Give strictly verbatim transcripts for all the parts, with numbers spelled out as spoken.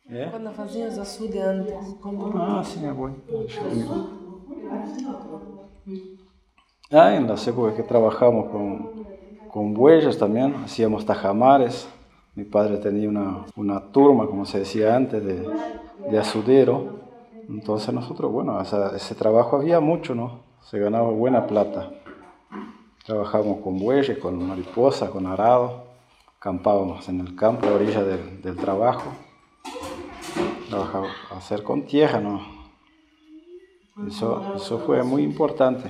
É? Quando fazia os açudes antes, como... Ah, sí, é bueno. Ah, en las épocas que trabajamos con, con bueyes también, hacíamos tajamares. Mi padre tenía una, una turma, como se decía antes, de, de azudero. Entonces nosotros, bueno, esa- ese trabajo había mucho, ¿no? Se ganaba buena plata. Trabajábamos con bueyes, con mariposas, con arado. Acampábamos en el campo a orilla del, del trabajo. Trabajábamos a hacer con tierra, ¿no? Eso, eso fue muy importante.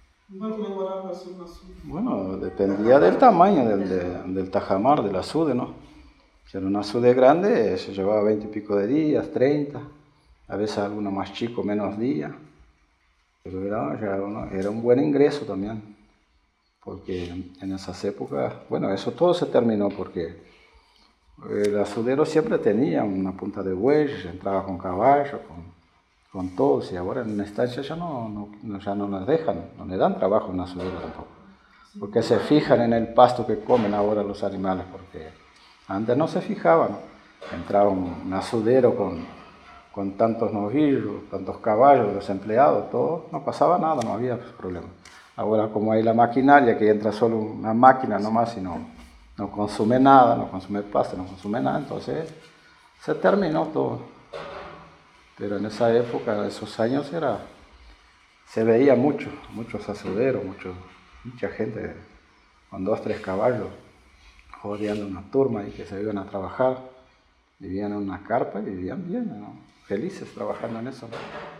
Bueno, dependía del tamaño del, de- del tajamar, del azude, ¿no? Si era un azude grande, se llevaba veinte y pico de días, treinta. A veces alguno más chico, menos días. Pero era, ya uno- era un buen ingreso también. Porque en esas épocas, bueno, eso todo se terminó porque el azudero siempre tenía una punta de bueyes, entraba con caballo, con, con todos, y ahora en la estancia ya no, no, no- ya no nos dejan, no le dan trabajo en azudero tampoco. Porque se fijan en el pasto que comen ahora los animales, porque antes no se fijaban. Entraba un, un azudero con, con tantos novillos, tantos caballos, los empleados, todo, no pasaba nada, no había problema. Ahora como hay la maquinaria, que entra solo una máquina nomás y no, no consume nada, no consume pasto, no consume nada, entonces se terminó todo. Pero en esa época, esos años, era, se veía mucho, muchos azuderos, mucho, mucha gente con dos, tres caballos, rodeando una turma y que se iban a trabajar. Vivían en una carpa y vivían bien, ¿no? Felices trabajando en eso, ¿no?